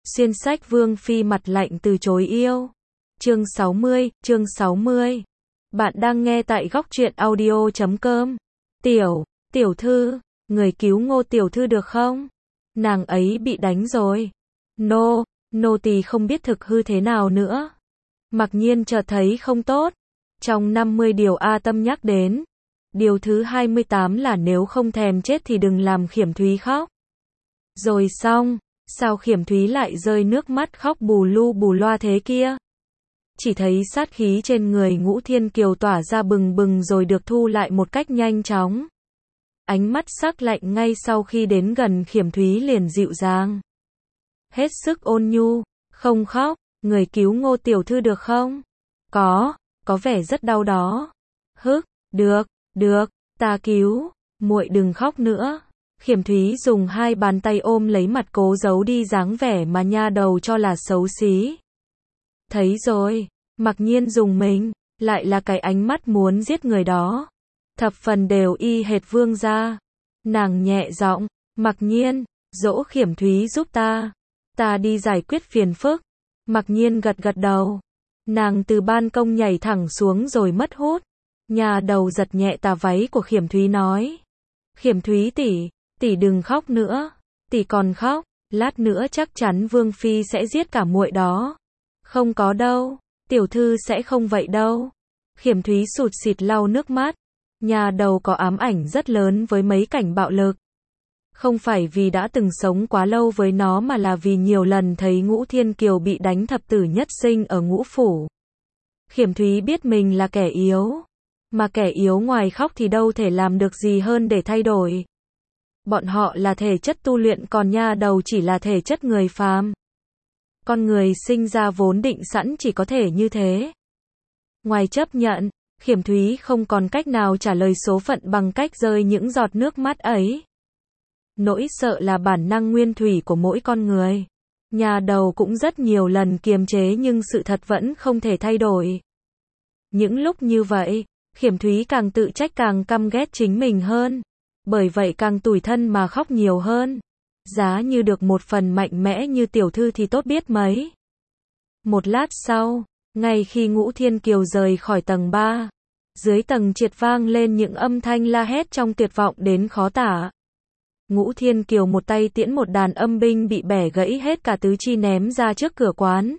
Xuyên sách Vương Phi mặt lạnh từ chối yêu. Chương 60. Bạn đang nghe tại góc truyện audio.com. Tiểu thư, người cứu Ngô tiểu thư được không? Nàng ấy bị đánh rồi. Nô tỳ không biết thực hư thế nào nữa. Mặc nhiên chợt thấy không tốt. Trong 50 điều A Tâm nhắc đến, điều thứ 28 là nếu không thèm chết thì đừng làm Khiểm Thúy khóc. Rồi xong, sao Khiểm Thúy lại rơi nước mắt khóc bù lu bù loa thế kia? Chỉ thấy sát khí trên người Ngũ Thiên Kiều tỏa ra bừng bừng rồi được thu lại một cách nhanh chóng. Ánh mắt sắc lạnh ngay sau khi đến gần Khiểm Thúy liền dịu dàng. Hết sức ôn nhu, không khóc, người cứu Ngô tiểu thư được không? Có vẻ rất đau đó. Được, ta cứu, muội đừng khóc nữa. Khiểm Thúy dùng hai bàn tay ôm lấy mặt cố giấu đi dáng vẻ mà nha đầu cho là xấu xí. Thấy rồi, Mặc Nhiên dùng mình, lại là cái ánh mắt muốn giết người đó. Thập phần đều y hệt Vương gia. Nàng nhẹ giọng, Mặc Nhiên, dỗ Khiểm Thúy giúp ta đi giải quyết phiền phức. Mặc Nhiên gật đầu. Nàng từ ban công nhảy thẳng xuống rồi mất hút. Nhà đầu giật nhẹ tà váy của Khiểm Thúy nói. Khiểm Thúy tỷ đừng khóc nữa. Tỷ còn khóc, lát nữa chắc chắn Vương Phi sẽ giết cả muội đó. Không có đâu, tiểu thư sẽ không vậy đâu. Khiểm Thúy sụt sịt lau nước mắt. Nhà đầu có ám ảnh rất lớn với mấy cảnh bạo lực. Không phải vì đã từng sống quá lâu với nó mà là vì nhiều lần thấy Ngũ Thiên Kiều bị đánh thập tử nhất sinh ở Ngũ Phủ. Khiểm Thúy biết mình là kẻ yếu. Mà kẻ yếu ngoài khóc thì đâu thể làm được gì hơn để thay đổi. Bọn họ là thể chất tu luyện còn nha đầu chỉ là thể chất người phàm. Con người sinh ra vốn định sẵn chỉ có thể như thế. Ngoài chấp nhận, Khiểm Thúy không còn cách nào trả lời số phận bằng cách rơi những giọt nước mắt ấy. Nỗi sợ là bản năng nguyên thủy của mỗi con người. Nhà đầu cũng rất nhiều lần kiềm chế nhưng sự thật vẫn không thể thay đổi. Những lúc như vậy, Khiểm Thúy càng tự trách càng căm ghét chính mình hơn. Bởi vậy càng tủi thân mà khóc nhiều hơn. Giá như được một phần mạnh mẽ như tiểu thư thì tốt biết mấy. Một lát sau, ngay khi Ngũ Thiên Kiều rời khỏi tầng 3, dưới tầng triệt vang lên những âm thanh la hét trong tuyệt vọng đến khó tả. Ngũ Thiên Kiều một tay tiễn một đàn âm binh bị bẻ gãy hết cả tứ chi ném ra trước cửa quán.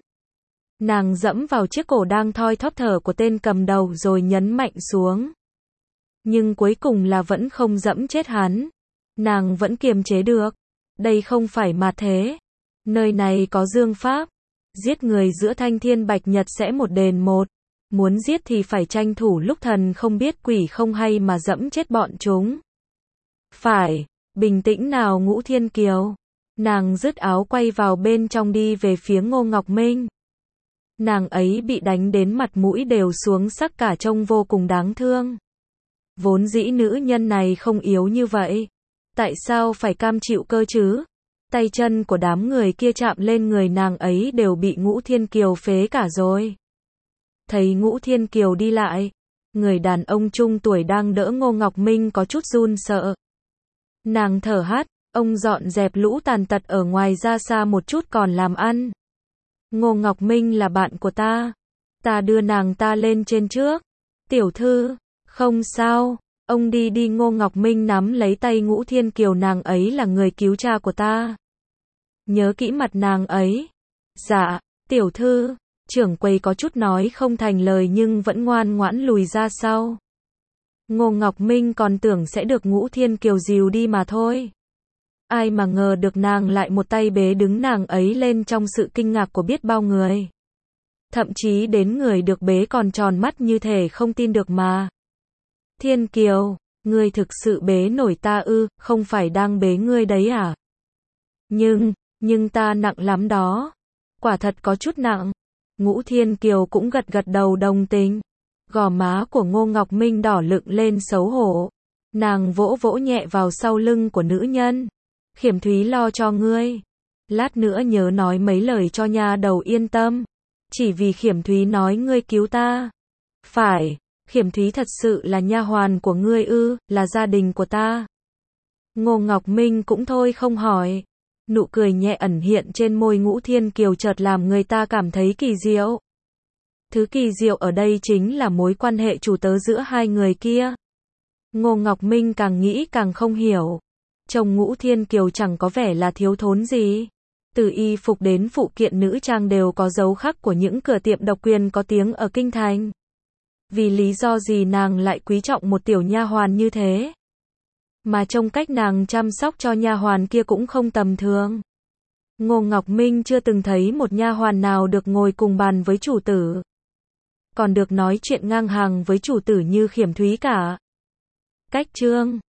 Nàng dẫm vào chiếc cổ đang thoi thóp thở của tên cầm đầu rồi nhấn mạnh xuống. Nhưng cuối cùng là vẫn không dẫm chết hắn. Nàng vẫn kiềm chế được. Đây không phải mà thế. Nơi này có dương pháp. Giết người giữa thanh thiên bạch nhật sẽ một đền một. Muốn giết thì phải tranh thủ lúc thần không biết quỷ không hay mà dẫm chết bọn chúng. Phải, bình tĩnh nào Ngũ Thiên Kiều. Nàng dứt áo quay vào bên trong đi về phía Ngô Ngọc Minh. Nàng ấy bị đánh đến mặt mũi đều xuống sắc cả trông vô cùng đáng thương. Vốn dĩ nữ nhân này không yếu như vậy. Tại sao phải cam chịu cơ chứ? Tay chân của đám người kia chạm lên người nàng ấy đều bị Ngũ Thiên Kiều phế cả rồi. Thấy Ngũ Thiên Kiều đi lại, người đàn ông trung tuổi đang đỡ Ngô Ngọc Minh có chút run sợ. Nàng thở hắt, ông dọn dẹp lũ tàn tật ở ngoài ra xa một chút còn làm ăn. Ngô Ngọc Minh là bạn của ta đưa nàng ta lên trên trước. Tiểu thư, không sao, ông đi Ngô Ngọc Minh nắm lấy tay Ngũ Thiên Kiều, nàng ấy là người cứu cha của ta. Nhớ kỹ mặt nàng ấy. Dạ, tiểu thư, trưởng quầy có chút nói không thành lời nhưng vẫn ngoan ngoãn lùi ra sau. Ngô Ngọc Minh còn tưởng sẽ được Ngũ Thiên Kiều dìu đi mà thôi. Ai mà ngờ được nàng lại một tay bế đứng nàng ấy lên trong sự kinh ngạc của biết bao người. Thậm chí đến người được bế còn tròn mắt như thể không tin được mà. Thiên Kiều, ngươi thực sự bế nổi ta ư? Không phải đang bế ngươi đấy à? Nhưng ta nặng lắm đó. Quả thật có chút nặng. Ngũ Thiên Kiều cũng gật đầu đồng tình. Gò má của Ngô Ngọc Minh đỏ lựng lên xấu hổ. Nàng vỗ nhẹ vào sau lưng của nữ nhân. Khiểm Thúy lo cho ngươi. Lát nữa nhớ nói mấy lời cho nha đầu yên tâm. Chỉ vì Khiểm Thúy nói ngươi cứu ta. Phải, Khiểm Thúy thật sự là nha hoàn của ngươi ư? Là gia đình của ta. Ngô Ngọc Minh cũng thôi không hỏi. Nụ cười nhẹ ẩn hiện trên môi Ngũ Thiên Kiều chợt làm người ta cảm thấy kỳ diệu. Thứ kỳ diệu ở đây chính là mối quan hệ chủ tớ giữa hai người kia. Ngô Ngọc Minh càng nghĩ càng không hiểu. Chồng Ngũ Thiên Kiều chẳng có vẻ là thiếu thốn gì. Từ y phục đến phụ kiện nữ trang đều có dấu khắc của những cửa tiệm độc quyền có tiếng ở kinh thành. Vì lý do gì nàng lại quý trọng một tiểu nha hoàn như thế? Mà trông cách nàng chăm sóc cho nha hoàn kia cũng không tầm thường. Ngô Ngọc Minh chưa từng thấy một nha hoàn nào được ngồi cùng bàn với chủ tử, còn được nói chuyện ngang hàng với chủ tử như Khiểm Thúy cả. Cách chương